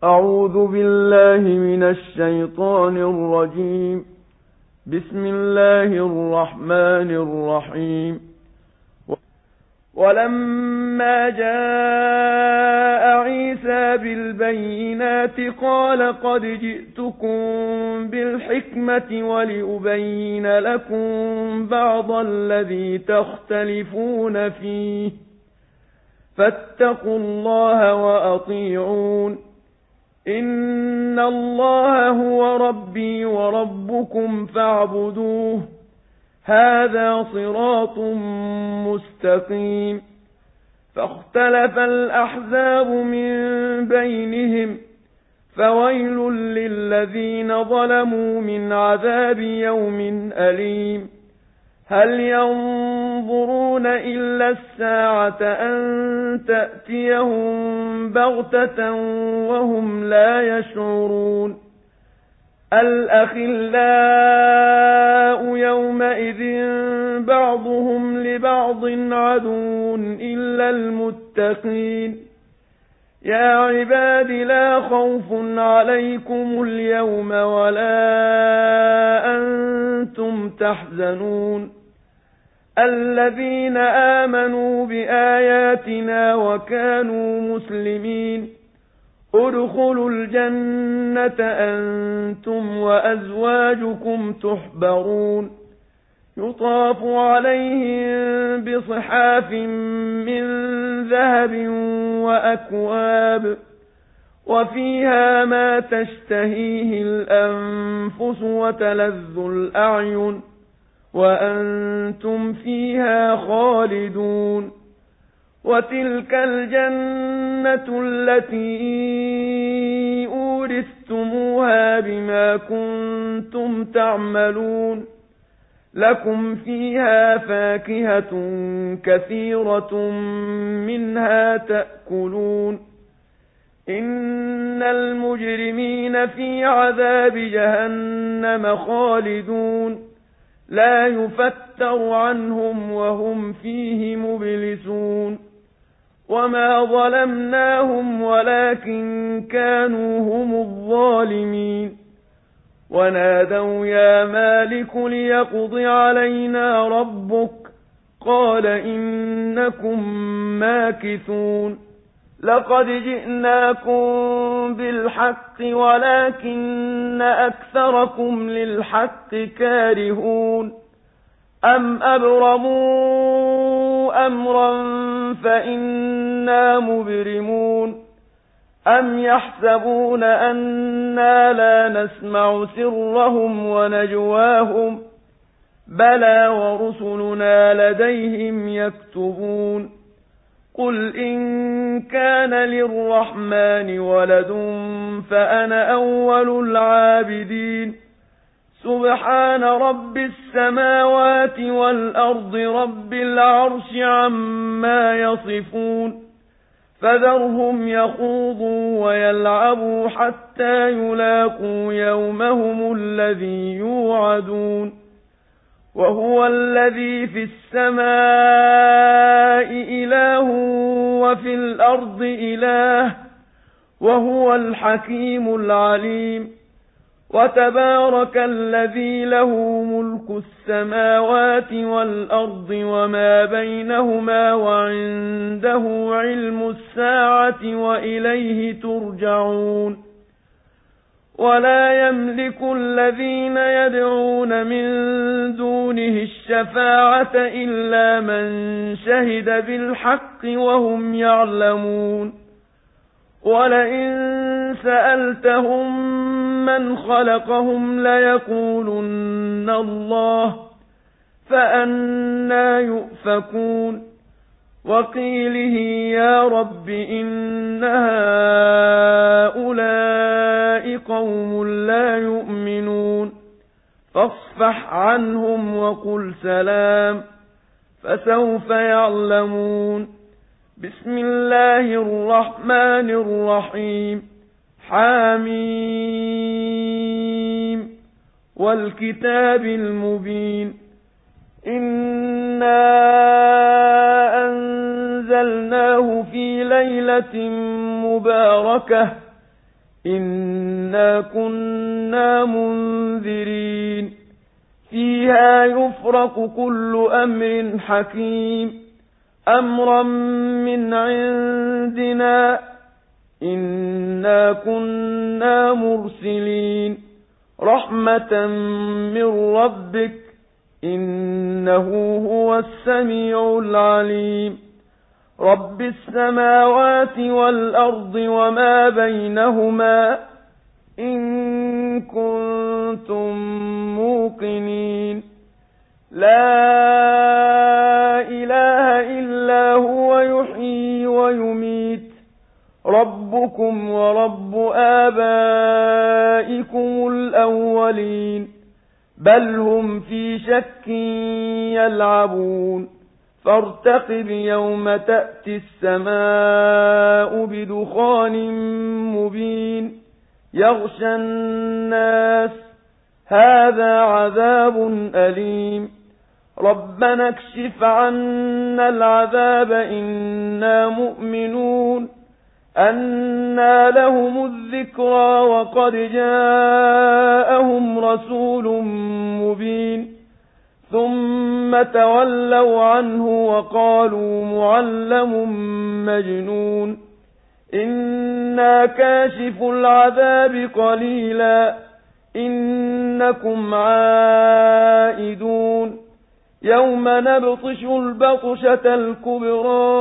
أعوذ بالله من الشيطان الرجيم. بسم الله الرحمن الرحيم. ولما جاء عيسى بالبينات قال قد جئتكم بالحكمة ولأبين لكم بعض الذي تختلفون فيه فاتقوا الله وأطيعون إن الله هو ربي وربكم فاعبدوه هذا صراط مستقيم. فاختلف الأحزاب من بينهم فويل للذين ظلموا من عذاب يوم أليم. هل ينظرون إلا الساعة أن تأتيهم بغتة وهم لا يشعرون. الأخلاء يومئذ بعضهم لبعض عدو إلا المتقين. يا عباد لا خوف عليكم اليوم ولا أنتم تحزنون الذين آمنوا بآياتنا وكانوا مسلمين ادخلوا الجنة أنتم وأزواجكم تحبرون يطاف عليهم بصحاف من ذهب وأكواب وفيها ما تشتهيه الأنفس وتلذ الأعين وأنتم فيها خالدون. وتلك الجنة التي أورثتموها بما كنتم تعملون لكم فيها فاكهة كثيرة منها تأكلون. إن المجرمين في عذاب جهنم خالدون لا يفتر عنهم وهم فيه مبلسون. وما ظلمناهم ولكن كانوا هم الظالمين. ونادوا يا مالك ليقض علينا ربك قال إنكم ماكثون. لقد جئناكم بالحق ولكن أكثركم للحق كارهون. أم أبرموا أمرا فإنا مبرمون. أم يحسبون أنا لا نسمع سرهم ونجواهم بلى ورسلنا لديهم يكتبون. قل إن كان للرحمن ولد فأنا أول العابدين. سبحان رب السماوات والأرض رب العرش عما يصفون. فذرهم يخوضوا ويلعبوا حتى يلاقوا يومهم الذي يوعدون. وهو الذي في السماء إله وفي الأرض إله وهو الحكيم العليم. وتبارك الذي له ملك السماوات والأرض وما بينهما وعنده علم الساعة وإليه ترجعون. ولا يملك الذين يدعون من دونه الشفاعة إلا من شهد بالحق وهم يعلمون. ولئن سألتهم من خلقهم ليقولن الله فأنى يؤفكون. وقيله يا رب إن هؤلاء قوم لا يؤمنون فاصفح عنهم وقل سلام فسوف يعلمون. بسم الله الرحمن الرحيم. حاميم والكتاب المبين. إنا أنزلناه في ليلة مباركة إنا كنا منذرين فيها يفرق كل أمر حكيم أمرا من عندنا إنا كنا مرسلين رحمة من ربك إنه هو السميع العليم رب السماوات والأرض وما بينهما إن كنتم موقنين لا إله إلا هو يحيي ويميت ربكم ورب آبائكم الأولين بل هم في شك يلعبون فارتقب يوم تأتي السماء بدخان مبين يغشى الناس هذا عذاب أليم ربنا اكشف عنا العذاب إنا مؤمنون أنى لهم الذكرى وقد جاءهم رسول مبين ثم تولوا عنه وقالوا معلم مجنون إنا كاشف العذاب قليلا إنكم عائدون يوم نبطش البطشة الكبرى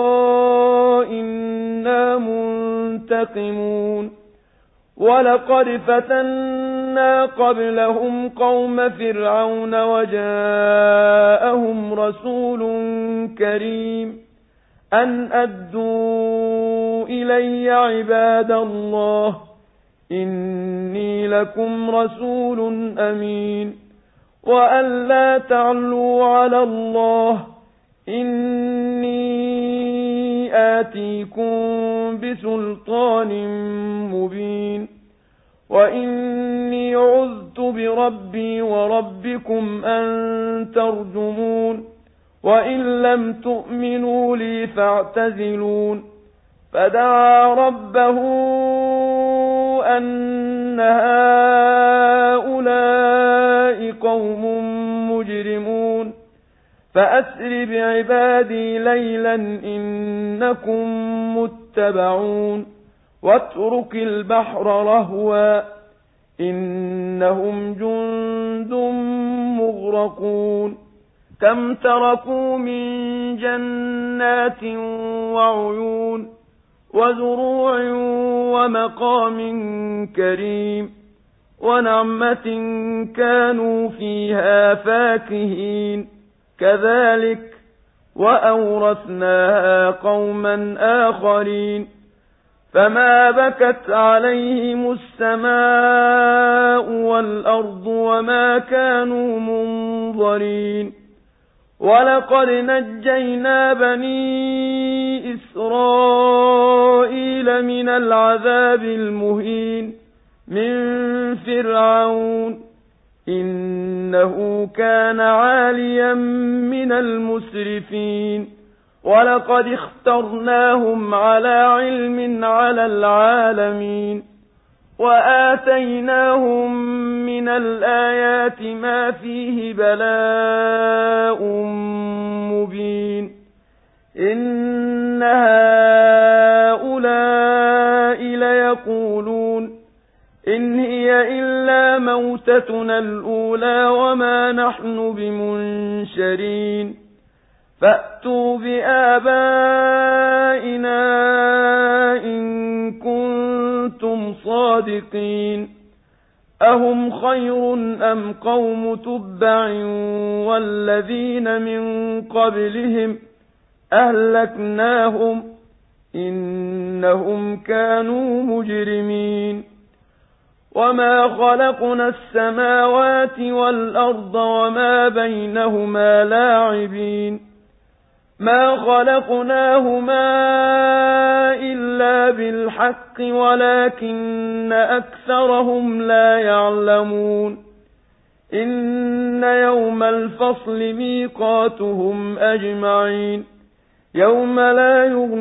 إنا منتقمون ولقد فتنا قبلهم قوم فرعون وجاءهم رسول كريم أن أدوا إلي عباد الله إني لكم رسول أمين وأن لا تعلوا على الله إني آتيكم بسلطان مبين وإني عذت بربي وربكم أن ترجمون وإن لم تؤمنوا لي فاعتزلون فدعا ربه أن هؤلاء قوم مجرمون فأسر بعبادي ليلا إنكم متبعون واترك البحر رهوا إنهم جند مغرقون كم تركوا من جنات وعيون وزروع ومقام كريم ونعمة كانوا فيها فاكهين كذلك وأورثناها قوما آخرين فما بكت عليهم السماء والأرض وما كانوا منظرين ولقد نجينا بني إسرائيل من العذاب المهين من فرعون إنه كان عاليا من المسرفين ولقد اخترناهم على علم على العالمين وآتيناهم من الآيات ما فيه بلاء مبين إن هؤلاء ليقولون إن هي إلا موتتنا الأولى وما نحن بمنشرين فأتوا بآبائنا إن كنتم صادقين أهم خير أم قوم تبع والذين من قبلهم أهلكناهم إنهم كانوا مجرمين وما خلقنا السماوات والأرض وما بينهما لاعبين ما خلقناهما إلا بالحق ولكن أكثرهم لا يعلمون إن يوم الفصل ميقاتهم أجمعين يوم لا يغني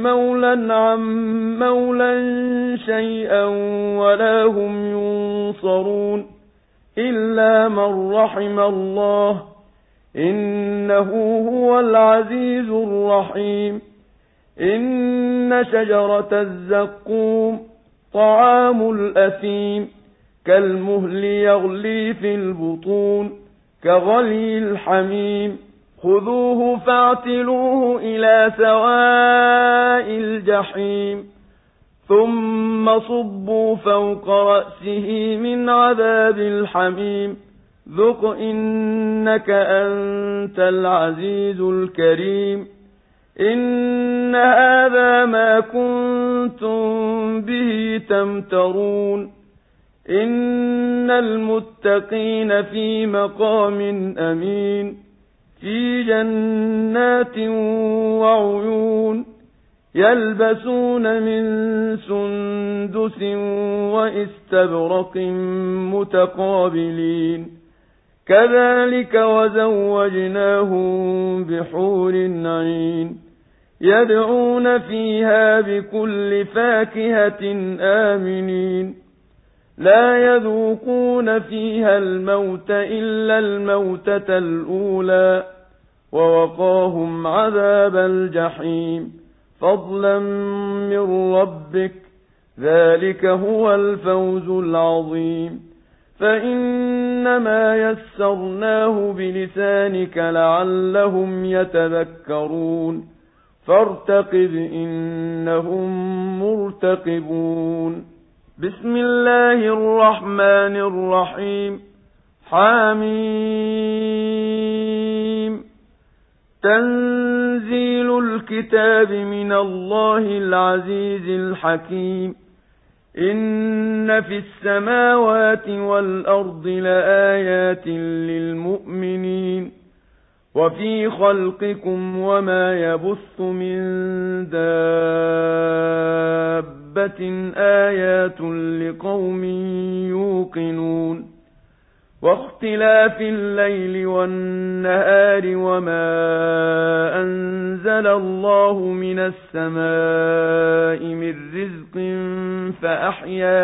مَوْلًى عَن مَّوْلًى شَيْئًا وَلَا هُمْ يُنصَرُونَ إِلَّا مَن رَّحِمَ اللَّهُ إِنَّهُ هُوَ الْعَزِيزُ الرَّحِيمُ إِنَّ شَجَرَتَ الزَّقُّومِ طَعَامُ الْأَثِيمِ كَالْمُهْلِ يَغْلِي فِي الْبُطُونِ كَغَلْيِ الْحَمِيمِ خُذُوهُ فَاعْتِلُوهُ إِلَى سَوَاءِ الْجَحِيمِ ثُمَّ صُبُّوا فَوْقَ رَأْسِهِ مِنْ عَذَابِ الْحَمِيمِ ذُقْ إِنَّكَ أَنْتَ الْعَزِيزُ الْكَرِيمُ إِنَّ هَذَا مَا كُنتُم بِهِ تَمْتَرُونَ إِنَّ الْمُتَّقِينَ فِي مَقَامٍ أَمِينٍ فِي جَنَّاتٍ وَعُيُونٍ يَلْبَسُونَ مِن سُندُسٍ وَإِسْتَبْرَقٍ مُتَقَابِلِينَ كَذَلِكَ وَزَوَّجْنَاهُم بِحُورٍ عِينٍ يَدْعُونَ فِيهَا بِكُلِّ فَاكِهَةٍ آمِنِينَ لَا يَذُوقُونَ فِيهَا الْمَوْتَ إِلَّا الْمَوْتَةَ الْأُولَى وَوَقَاهُمْ عَذَابَ الْجَحِيمِ فَضْلًا مِّن رَّبِّكَ ذَلِكَ هُوَ الْفَوْزُ الْعَظِيمُ فَإِنَّمَا يَسَّرْنَاهُ بِلِسَانِكَ لَعَلَّهُمْ يَتَذَكَّرُونَ فَارْتَقِبْ إِنَّهُم مُّرْتَقِبُونَ بسم الله الرحمن الرحيم حميم تنزيل الكتاب من الله العزيز الحكيم إن في السماوات والأرض لآيات للمؤمنين وفي خلقكم وما يبث من دابة آيات لقوم يوقنون واختلاف الليل والنهار وما أنزل الله من السماء من رزق فأحيا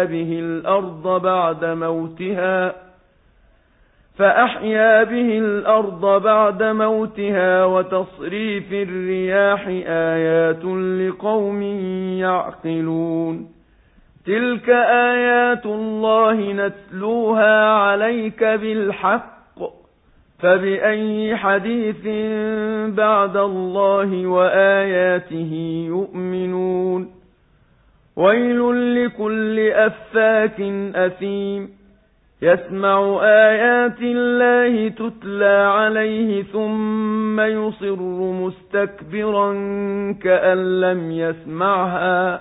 به الأرض بعد موتها وتصريف الرياح آيات لقوم يعقلون تلك آيات الله نتلوها عليك بالحق فبأي حديث بعد الله وآياته يؤمنون ويل لكل أفاك أثيم يسمع آيات الله تتلى عليه ثم يصر مستكبرا كأن لم يسمعها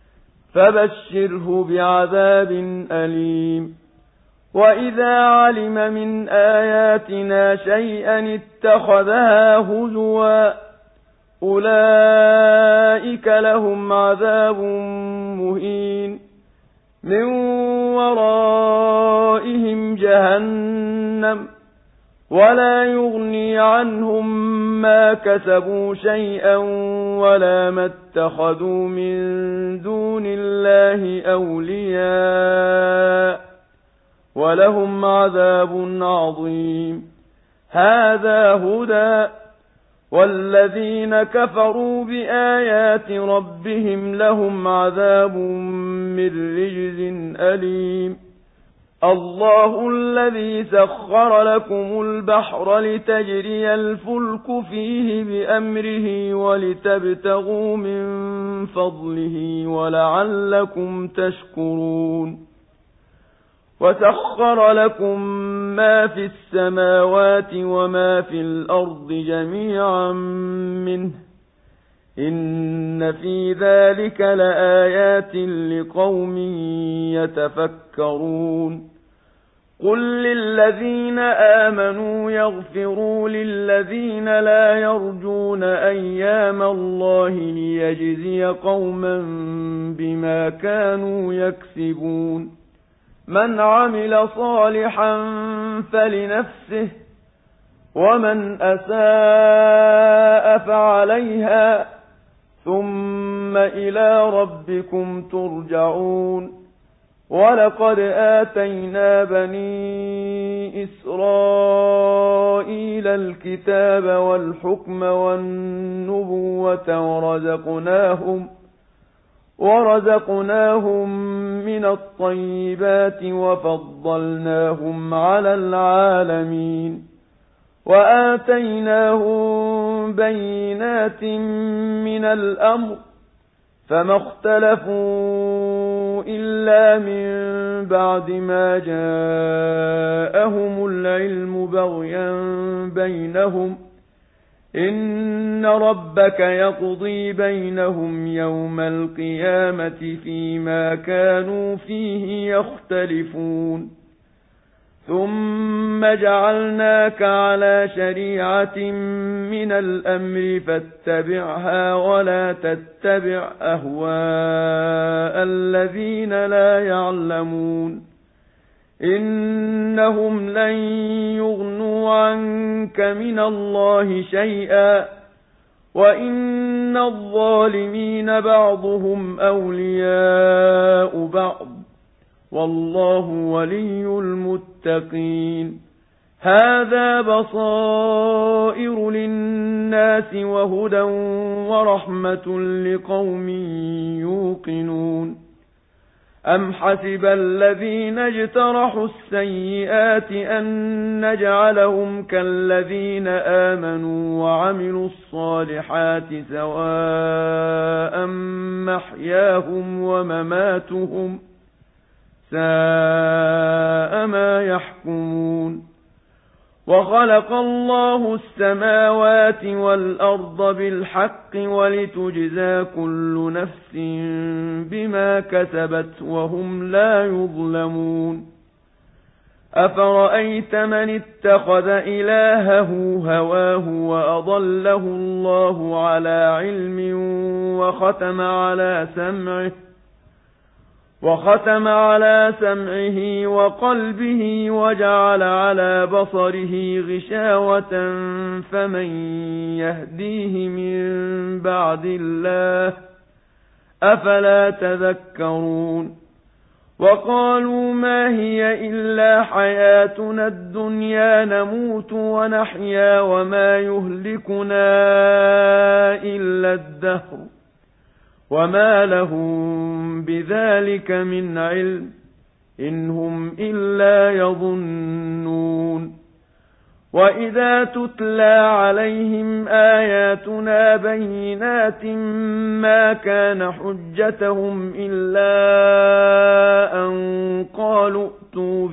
فبشره بعذاب أليم وإذا علم من آياتنا شيئا اتخذها هزوا أولئك لهم عذاب مهين من ورائهم جهنم ولا يغني عنهم ما كسبوا شيئا ولا ما اتخذوا من دون الله أولياء ولهم عذاب عظيم هذا هدى والذين كفروا بآيات ربهم لهم عذاب من رجز أليم الله الذي سخر لكم البحر لتجري الفلك فيه بأمره ولتبتغوا من فضله ولعلكم تشكرون وسخر لكم ما في السماوات وما في الأرض جميعا منه إن في ذلك لآيات لقوم يتفكرون قل للذين آمنوا يغفروا للذين لا يرجون أيام الله ليجزي قوما بما كانوا يكسبون من عمل صالحا فلنفسه ومن أساء فعليها ثم ثم إلى ربكم ترجعون ولقد آتينا بني إسرائيل الكتاب والحكم والنبوة ورزقناهم من الطيبات وفضلناهم على العالمين وآتيناهم بينات من الأمر فما اختلفوا إلا من بعد ما جاءهم العلم بغيا بينهم إن ربك يقضي بينهم يوم القيامة فيما كانوا فيه يختلفون ثم جعلناك على شريعة من الأمر فاتبعها ولا تتبع أهواء الذين لا يعلمون إنهم لن يغنوا عنك من الله شيئا وإن الظالمين بعضهم أولياء بعض والله ولي المتقين هذا بصائر للناس وهدى ورحمة لقوم يوقنون أم حسب الذين اجترحوا السيئات أن نجعلهم كالذين آمنوا وعملوا الصالحات سواء محياهم ومماتهم ساء ما يحكمون وخلق الله السماوات والأرض بالحق ولتجزى كل نفس بما كسبت وهم لا يظلمون أفرأيت من اتخذ إلهه هواه وأضله الله على علم وختم على سمعه وقلبه وجعل على بصره غشاوة فمن يهديه من بعد الله أفلا تذكرون وقالوا ما هي إلا حياتنا الدنيا نموت ونحيا وما يهلكنا إلا الدهر وما لهم بذلك من علم إن هم إلا يظنون وإذا تتلى عليهم آياتنا بينات ما كان حجتهم إلا أن قالوا ائتوا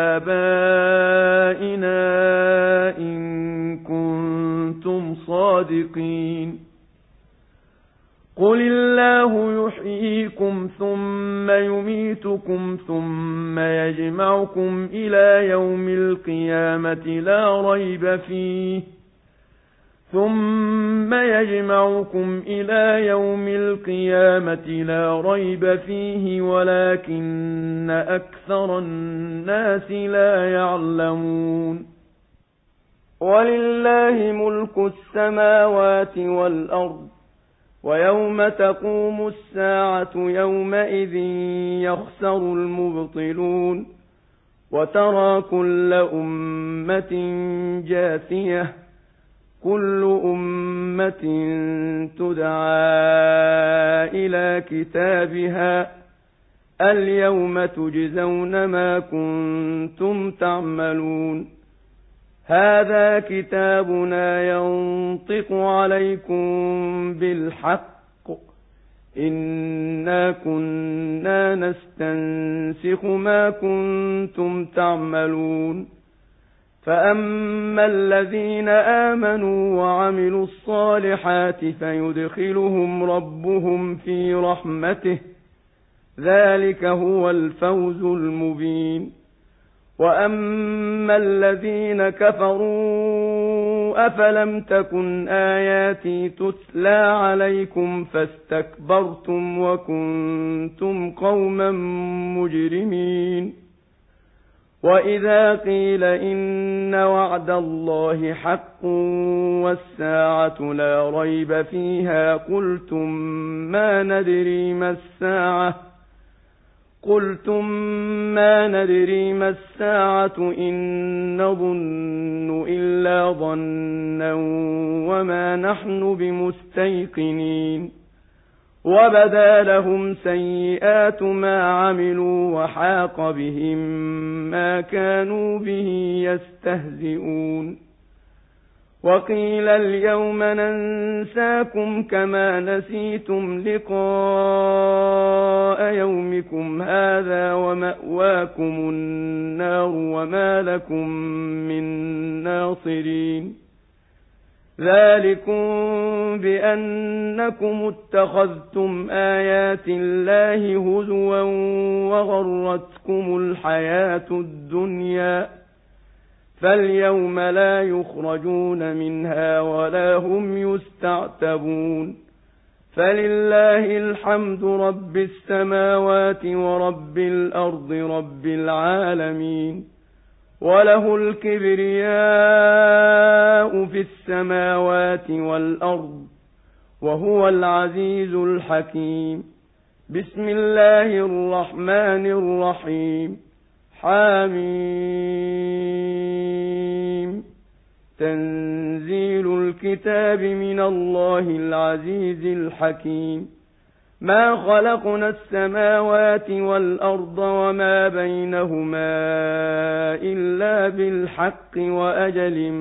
بآبائنا إن كنتم صادقين قل الله يحييكم ثم يميتكم ثم يجمعكم إلى يوم القيامة لا ريب فيه ولكن أكثر الناس لا يعلمون ولله ملك السماوات والأرض ويوم تقوم الساعة يومئذ يخسر المبطلون وترى كل أمة جاثية كل أمة تدعى إلى كتابها اليوم تجزون ما كنتم تعملون هذا كتابنا ينطق عليكم بالحق إنا كنا نستنسخ ما كنتم تعملون فأما الذين آمنوا وعملوا الصالحات فيدخلهم ربهم في رحمته ذلك هو الفوز المبين وأما الذين كفروا أفلم تكن آياتي تتلى عليكم فاستكبرتم وكنتم قوما مجرمين وإذا قيل إن وعد الله حق والساعة لا ريب فيها قلتم ما ندري ما الساعة إن نظن إلا ظنا وما نحن بمستيقنين وبدا لهم سيئات ما عملوا وحاق بهم ما كانوا به يستهزئون وقيل اليوم ننساكم كما نسيتم لقاء يومكم هذا ومأواكم النار وما لكم من ناصرين ذلكم بأنكم اتخذتم آيات الله هزوا وغرتكم الحياة الدنيا فاليوم لا يخرجون منها ولا هم يستعتبون فلله الحمد رب السماوات ورب الأرض رب العالمين وله الكبرياء في السماوات والأرض وهو العزيز الحكيم بسم الله الرحمن الرحيم حميم تنزيل الكتاب من الله العزيز الحكيم ما خلقنا السماوات والأرض وما بينهما إلا بالحق وأجل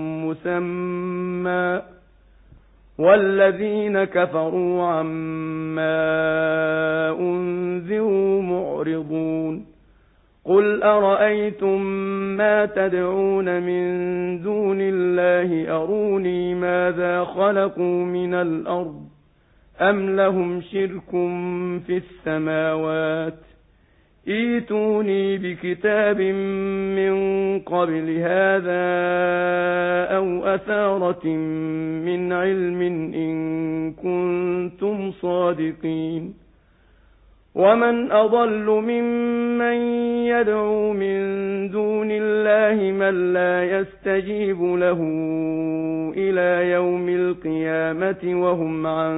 مسمى والذين كفروا عما أنذروا معرضون قل أرأيتم ما تدعون من دون الله أروني ماذا خلقوا من الأرض أم لهم شرك في السماوات ائتوني بكتاب من قبل هذا أو أثارة من علم إن كنتم صادقين ومن أضل ممن يدعو من دون الله من لا يستجيب له إلى يوم القيامة وهم عن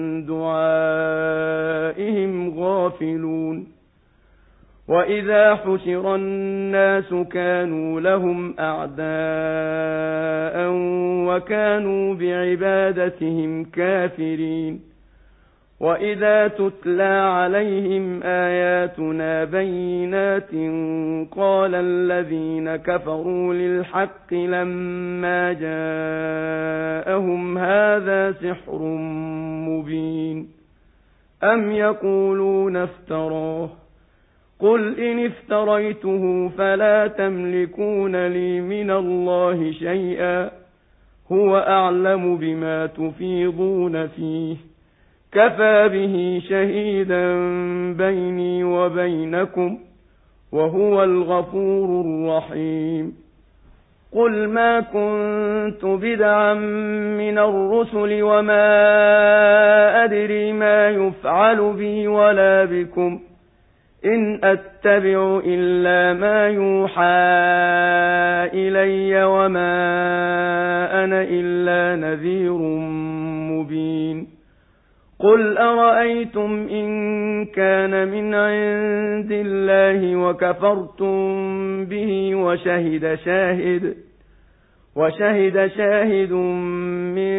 دعائهم غافلون وإذا حشر الناس كانوا لهم أعداء وكانوا بعبادتهم كافرين وإذا تتلى عليهم آياتنا بينات قال الذين كفروا للحق لما جاءهم هذا سحر مبين أم يقولون افتراه قل إن افتريته فلا تملكون لي من الله شيئا هو أعلم بما تفيضون فيه كفى به شهيدا بيني وبينكم وهو الغفور الرحيم قل ما كنت بدعا من الرسل وما أدري ما يفعل بي ولا بكم إن أتبع إلا ما يوحى إلي وما أنا إلا نذير مبين قل أرأيتم إن كان من عند الله وكفرتم به وشهد شاهد من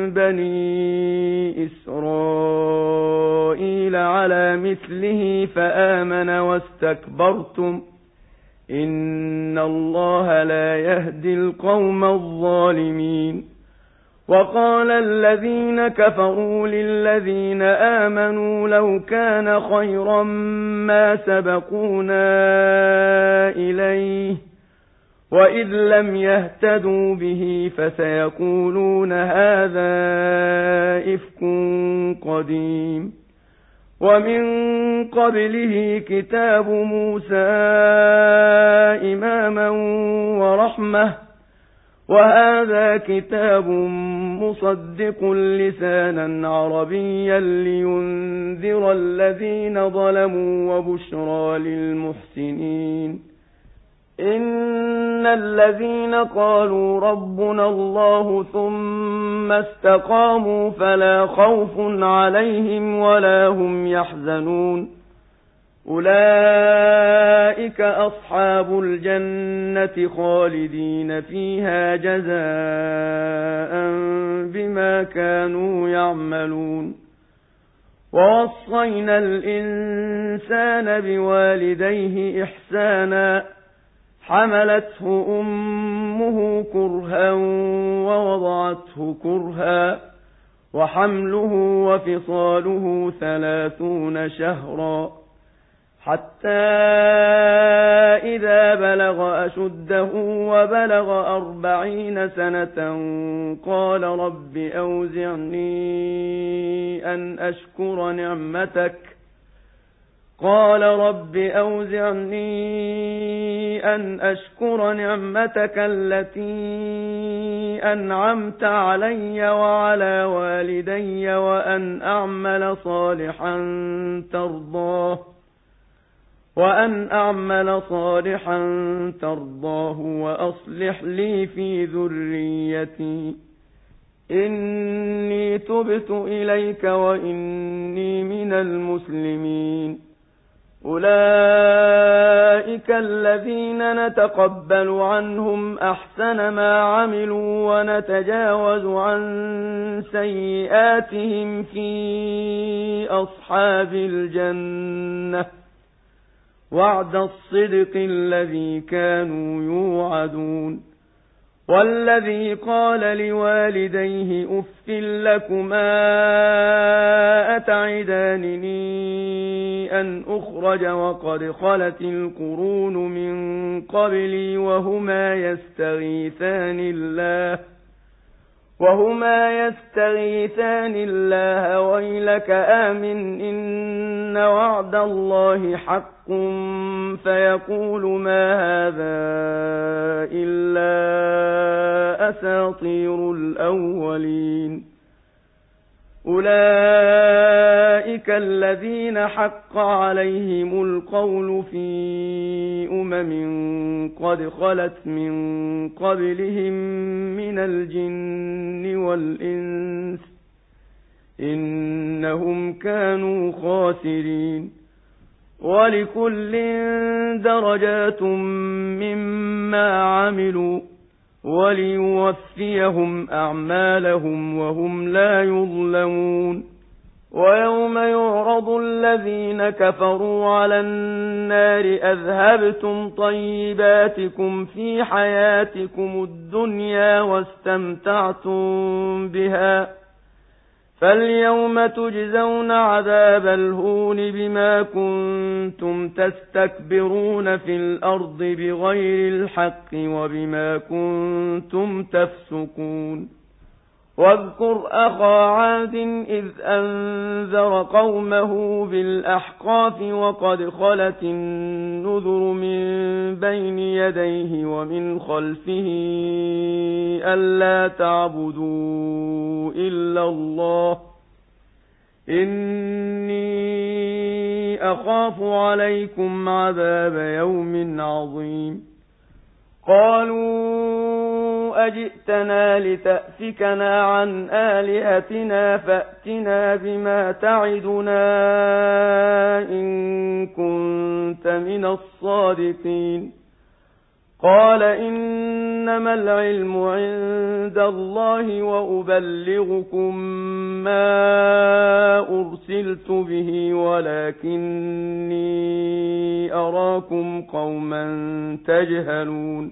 بني إسرائيل على مثله فآمن واستكبرتم إن الله لا يهدي القوم الظالمين وقال الذين كفروا للذين آمنوا لو كان خيرا ما سبقونا إليه وإذ لم يهتدوا به فسيقولون هذا إفك قديم ومن قبله كتاب موسى إماما ورحمة وهذا كتاب مصدق لسانا عربيا لينذر الذين ظلموا وبشرى للمحسنين إن الذين قالوا ربنا الله ثم استقاموا فلا خوف عليهم ولا هم يحزنون أولئك أصحاب الجنة خالدين فيها جزاء بما كانوا يعملون ووصينا الإنسان بوالديه إحسانا حملته أمه كرها ووضعته كرها وحمله وفصاله 30 شهرا حتى إذا بلغ أشده وبلغ 40 سنة قال رب أوزعني أن أشكر نعمتك التي أنعمت علي وعلى والدي وأن أعمل صالحا ترضاه وأصلح لي في ذريتي إني تبت إليك وإني من المسلمين أولئك الذين نتقبل عنهم أحسن ما عملوا ونتجاوز عن سيئاتهم في أصحاب الجنة وعد الصدق الذي كانوا يوعدون والذي قال لوالديه أف لكما أتعدانني أن أخرج وقد خلت القرون من قبلي وهما يستغيثان الله ويلك آمن إن وعد الله حق فيقول ما هذا إلا أساطير الأولين أولئك الذين حق عليهم القول في قد خلت من قبلهم من الجن والإنس إنهم كانوا خاسرين ولكل درجات مما عملوا وليوفيهم أعمالهم وهم لا يظلمون ويوم يعرض الذين كفروا على النار أذهبتم طيباتكم في حياتكم الدنيا واستمتعتم بها فاليوم تجزون عذاب الهون بما كنتم تستكبرون في الأرض بغير الحق وبما كنتم تفسقون واذكر أخا عاد إذ أنذر قومه بالأحقاف وقد خلت النذر من بين يديه ومن خلفه ألا تعبدوا إلا الله إني أخاف عليكم عذاب يوم عظيم قالوا أجئتنا لتأفكنا عن آلهتنا فأتنا بما تعدنا إن كنت من الصادقين قال إنما العلم عند الله وأبلغكم ما أرسلت به ولكني أراكم قوما تجهلون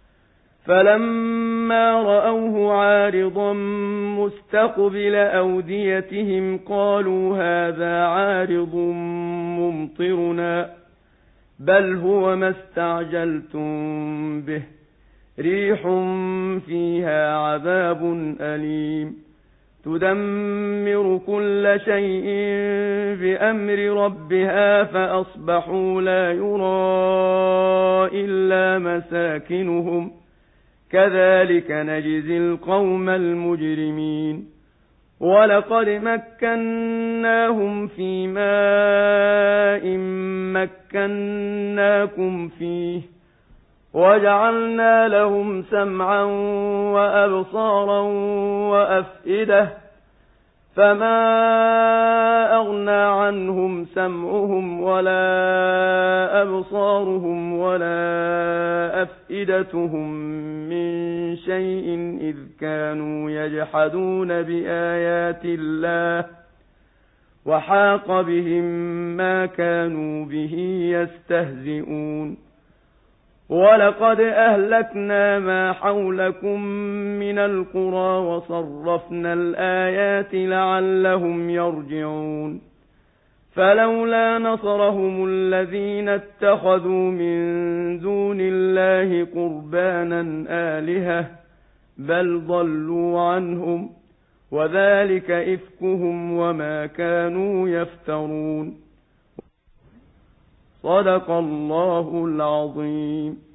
فلما رأوه عارضا مستقبل أوديتهم قالوا هذا عارض ممطرنا بل هو ما استعجلتم به ريح فيها عذاب أليم تدمر كل شيء بأمر ربها فأصبحوا لا يرى إلا مساكنهم كذلك نجزي القوم المجرمين ولقد مكناهم في ماء مكناكم فيه وجعلنا لهم سمعا وأبصارا وأفئدة فما أغنى عنهم سمعهم ولا أبصارهم ولا أفئدتهم من شيء إذ كانوا يجحدون بآيات الله وحاق بهم ما كانوا به يستهزئون ولقد أهلكنا ما حولكم من القرى وصرفنا الآيات لعلهم يرجعون فلولا نصرهم الذين اتخذوا من دون الله قربانا آلهة بل ضلوا عنهم وذلك إفكهم وما كانوا يفترون صدق الله العظيم.